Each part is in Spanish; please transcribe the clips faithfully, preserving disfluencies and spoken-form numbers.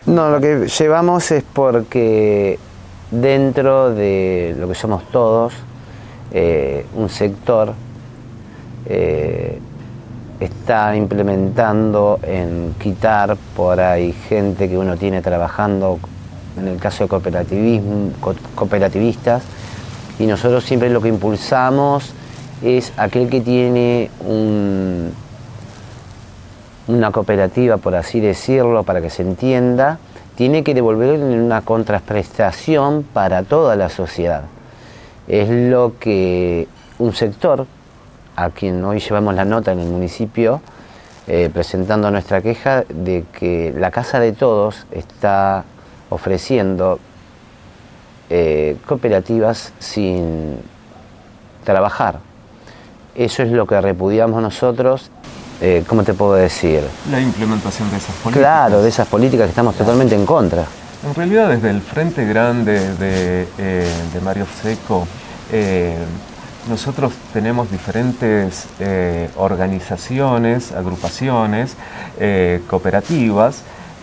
No, lo que llevamos es porque dentro de lo que somos todos, eh, un sector eh, está implementando en quitar por ahí gente que uno tiene trabajando, en el caso de cooperativismo, co cooperativistas, y nosotros siempre lo que impulsamos es aquel que tiene un, una cooperativa, por así decirlo, para que se entienda, tiene que devolver una contraprestación para toda la sociedad. Es lo que un sector, a quien hoy llevamos la nota en el municipio, eh, presentando nuestra queja de que la Casa de Todos está ofreciendo eh, cooperativas sin trabajar. Eso es lo que repudiamos nosotros. Eh, ¿Cómo te puedo decir? La implementación de esas políticas. Claro, de esas políticas que estamos totalmente en contra. En realidad, desde el Frente Grande de, eh, de Mario Seco, eh, nosotros tenemos diferentes eh, organizaciones, agrupaciones, eh, cooperativas,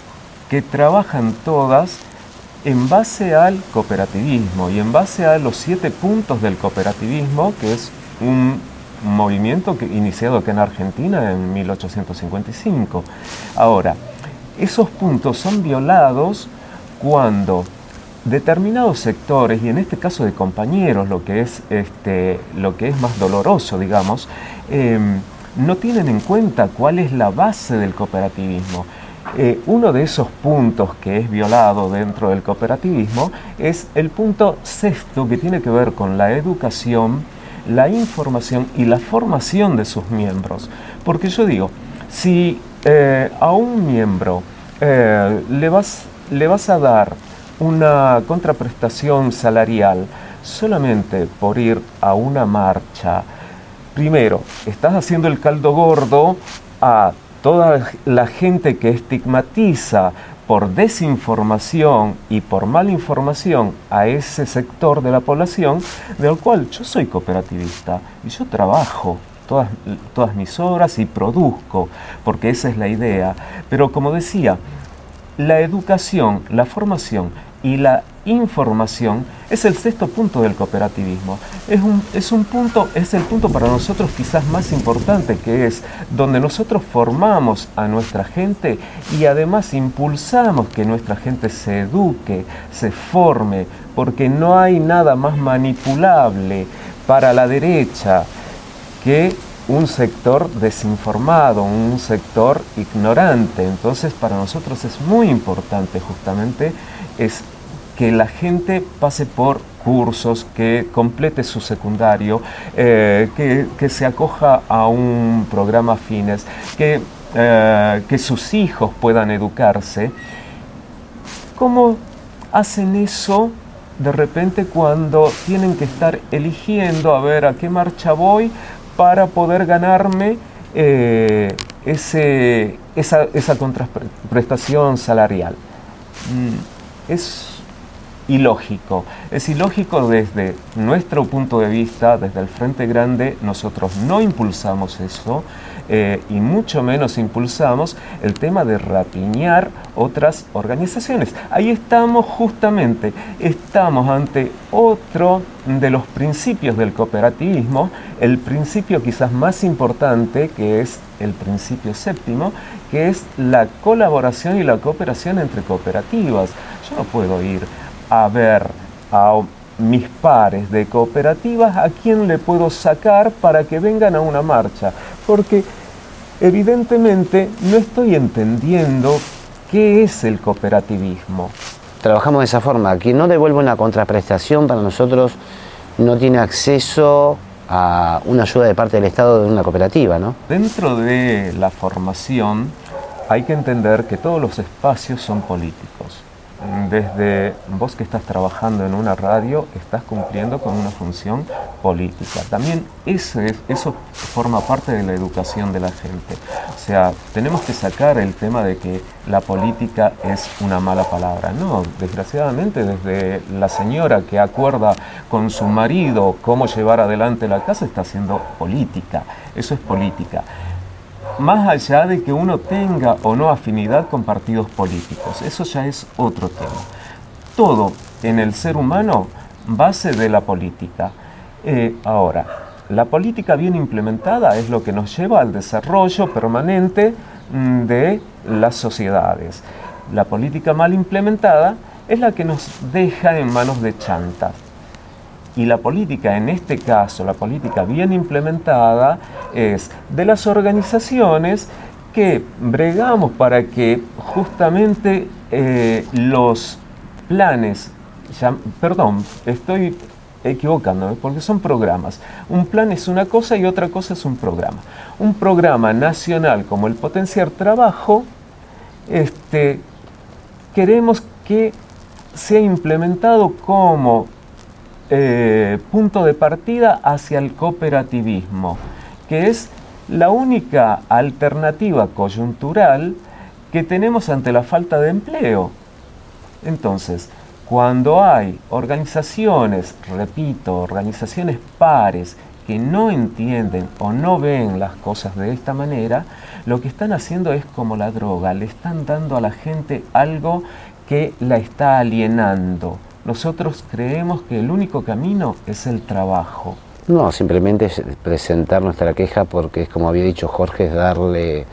que trabajan todas en base al cooperativismo y en base a los siete puntos del cooperativismo, que es un movimiento que, iniciado acá en Argentina en mil ochocientos cincuenta y cinco. Ahora, esos puntos son violados cuando determinados sectores, y en este caso de compañeros, lo que es, este, lo que es más doloroso, digamos, eh, no tienen en cuenta cuál es la base del cooperativismo. Eh, uno de esos puntos que es violado dentro del cooperativismo es el punto sexto, que tiene que ver con la educación, la información y la formación de sus miembros. Porque yo digo, si eh, a un miembro eh, le, vas, le vas a dar una contraprestación salarial solamente por ir a una marcha, primero, estás haciendo el caldo gordo a toda la gente que estigmatiza por desinformación y por mala información a ese sector de la población, del cual yo soy cooperativista y yo trabajo todas, todas mis horas y produzco, porque esa es la idea. Pero como decía, la educación, la formación y la información es el sexto punto del cooperativismo. Es un, es un punto, es el punto para nosotros quizás más importante, que es donde nosotros formamos a nuestra gente y además impulsamos que nuestra gente se eduque, se forme, porque no hay nada más manipulable para la derecha que un sector desinformado, un sector ignorante. Entonces, para nosotros es muy importante justamente es que la gente pase por cursos, que complete su secundario, eh, que, que se acoja a un programa Fines, que, eh, que sus hijos puedan educarse. ¿Cómo hacen eso de repente cuando tienen que estar eligiendo a ver a qué marcha voy para poder ganarme eh, ese, esa, esa contraprestación salarial? Mm, es ilógico. Es ilógico desde nuestro punto de vista, desde el Frente Grande. Nosotros no impulsamos eso eh, y mucho menos impulsamos el tema de rapiñar otras organizaciones. Ahí estamos justamente, estamos ante otro de los principios del cooperativismo, el principio quizás más importante, que es el principio séptimo, que es la colaboración y la cooperación entre cooperativas. Yo no puedo ir a ver a mis pares de cooperativas a quién le puedo sacar para que vengan a una marcha, porque evidentemente no estoy entendiendo qué es el cooperativismo. Trabajamos de esa forma. Quien no devuelve una contraprestación para nosotros no tiene acceso a una ayuda de parte del Estado de una cooperativa, ¿no? Dentro de la formación hay que entender que todos los espacios son políticos. Desde vos que estás trabajando en una radio, estás cumpliendo con una función política. También eso, es, eso forma parte de la educación de la gente. O sea, tenemos que sacar el tema de que la política es una mala palabra. No, desgraciadamente desde la señora que acuerda con su marido cómo llevar adelante la casa está haciendo política. Eso es política. más allá de que uno tenga o no afinidad con partidos políticos. Eso ya es otro tema. Todo en el ser humano base de la política. Eh, ahora, la política bien implementada es lo que nos lleva al desarrollo permanente mm, de las sociedades. La política mal implementada es la que nos deja en manos de chantas. Y la política, en este caso, la política bien implementada, es de las organizaciones que bregamos para que justamente eh, los planes, ya, perdón, estoy equivocándome, porque son programas. Un plan es una cosa y otra cosa es un programa. Un programa nacional como el Potenciar Trabajo, este, queremos que sea implementado como eh, punto de partida hacia el cooperativismo, que es la única alternativa coyuntural que tenemos ante la falta de empleo. Entonces, cuando hay organizaciones, repito, organizaciones pares que no entienden o no ven las cosas de esta manera, lo que están haciendo es como la droga, le están dando a la gente algo que la está alienando. Nosotros creemos que el único camino es el trabajo. No, simplemente es presentar nuestra queja porque es como había dicho Jorge, es darle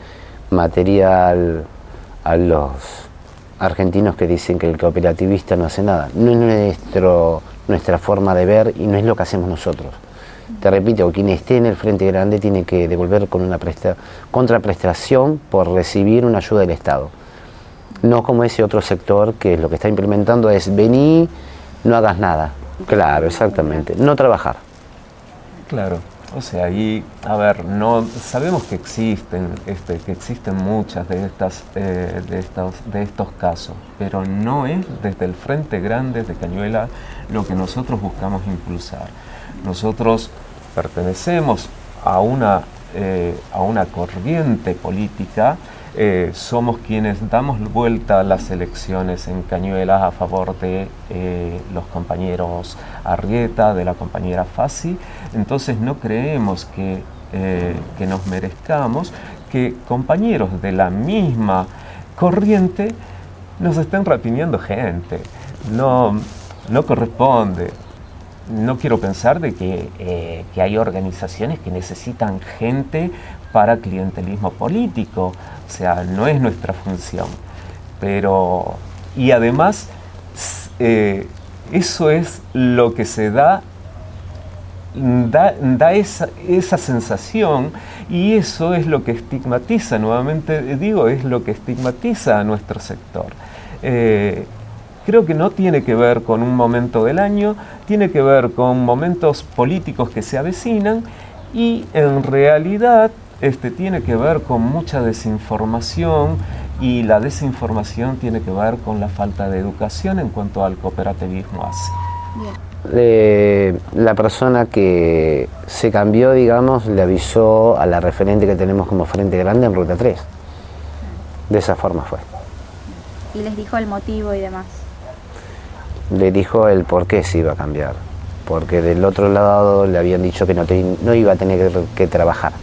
material a los argentinos que dicen que el cooperativista no hace nada. No es nuestro, nuestra forma de ver y no es lo que hacemos nosotros. Te repito, quien esté en el Frente Grande tiene que devolver con una presta, contraprestación por recibir una ayuda del Estado. No como ese otro sector que lo que está implementando es vení, no hagas nada. Claro, exactamente. No trabajar. Claro. O sea, y a ver, no sabemos que existen, este, que existen muchas de estas, eh, de estos, de estos casos, pero no es desde el Frente Grande de Cañuelas lo que nosotros buscamos impulsar. Nosotros pertenecemos a una, eh, a una corriente política. Eh, somos quienes damos vuelta a las elecciones en Cañuelas a favor de eh, los compañeros Arrieta, de la compañera Fassi. Entonces no creemos que, eh, que nos merezcamos que compañeros de la misma corriente nos estén rapiñando gente. No, no corresponde. No quiero pensar de que, eh, que hay organizaciones que necesitan gente para clientelismo político. O sea, no es nuestra función. Pero, y además, eh, eso es lo que se da, da, da esa, esa sensación, y eso es lo que estigmatiza, nuevamente digo, es lo que estigmatiza a nuestro sector. Eh, Creo que no tiene que ver con un momento del año, tiene que ver con momentos políticos que se avecinan y en realidad este, tiene que ver con mucha desinformación, y la desinformación tiene que ver con la falta de educación en cuanto al cooperativismo hace. Eh, la persona que se cambió, digamos, le avisó a la referente que tenemos como Frente Grande en Ruta tres. De esa forma fue. Y les dijo el motivo y demás. Le dijo el por qué se iba a cambiar, porque del otro lado le habían dicho que no, te, no iba a tener que, que trabajar.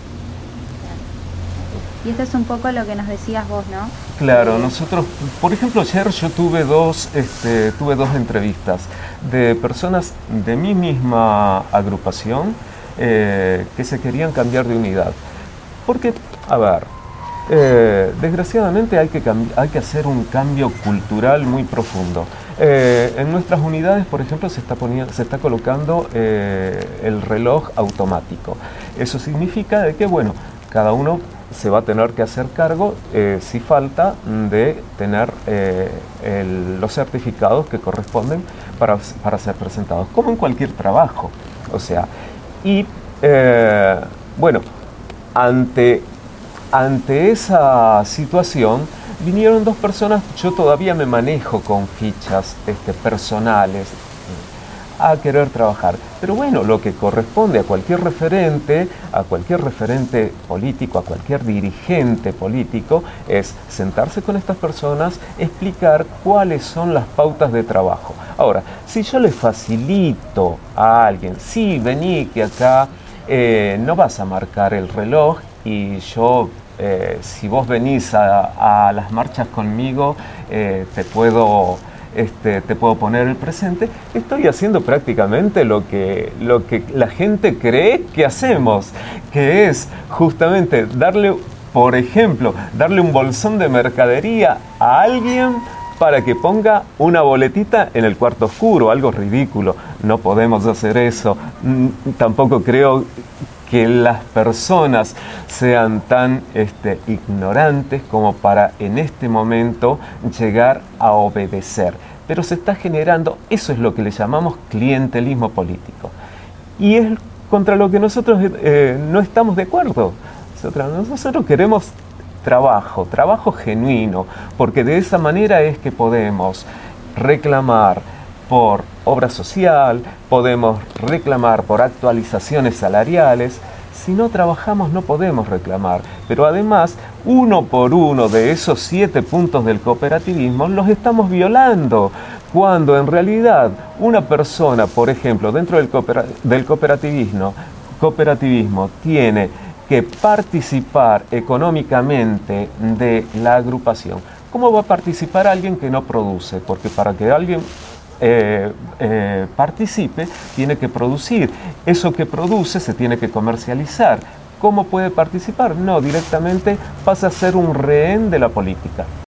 Y esto es un poco lo que nos decías vos, ¿no? Claro, nosotros, por ejemplo, ayer yo tuve dos, este, tuve dos entrevistas de personas de mi misma agrupación eh, que se querían cambiar de unidad. Porque, a ver, eh, desgraciadamente hay que, hay que hacer un cambio cultural muy profundo. Eh, en nuestras unidades, por ejemplo, se está, poniendo, se está colocando eh, el reloj automático. Eso significa de que, bueno, cada uno se va a tener que hacer cargo, eh, si falta, de tener eh, el, los certificados que corresponden para, para ser presentados, como en cualquier trabajo. O sea, y eh, bueno, ante, ante esa situación, vinieron dos personas. Yo todavía me manejo con fichas este, personales a querer trabajar. Pero bueno, lo que corresponde a cualquier referente, a cualquier referente político, a cualquier dirigente político, es sentarse con estas personas, explicar cuáles son las pautas de trabajo. Ahora, si yo le facilito a alguien, sí, vení que acá eh, no vas a marcar el reloj y yo eh, si vos venís a, a las marchas conmigo, eh, te puedo... Este, te puedo poner el presente, estoy haciendo prácticamente lo que, lo que la gente cree que hacemos, que es justamente darle, por ejemplo, darle un bolsón de mercadería a alguien para que ponga una boletita en el cuarto oscuro, algo ridículo. No podemos hacer eso. Tampoco creo que las personas sean tan este, ignorantes como para en este momento llegar a obedecer. Pero se está generando, eso es lo que le llamamos clientelismo político. Y es contra lo que nosotros eh, no estamos de acuerdo. Nosotros, nosotros queremos trabajo, trabajo genuino, porque de esa manera es que podemos reclamar por obra social, podemos reclamar por actualizaciones salariales. Si no trabajamos no podemos reclamar, pero además uno por uno de esos siete puntos del cooperativismo los estamos violando, cuando en realidad una persona, por ejemplo, dentro del, cooper del cooperativismo, cooperativismo tiene que participar económicamente de la agrupación. ¿Cómo va a participar alguien que no produce? Porque para que alguien Eh, eh, participe, tiene que producir. Eso que produce se tiene que comercializar. ¿Cómo puede participar? No, directamente pasa a ser un rehén de la política.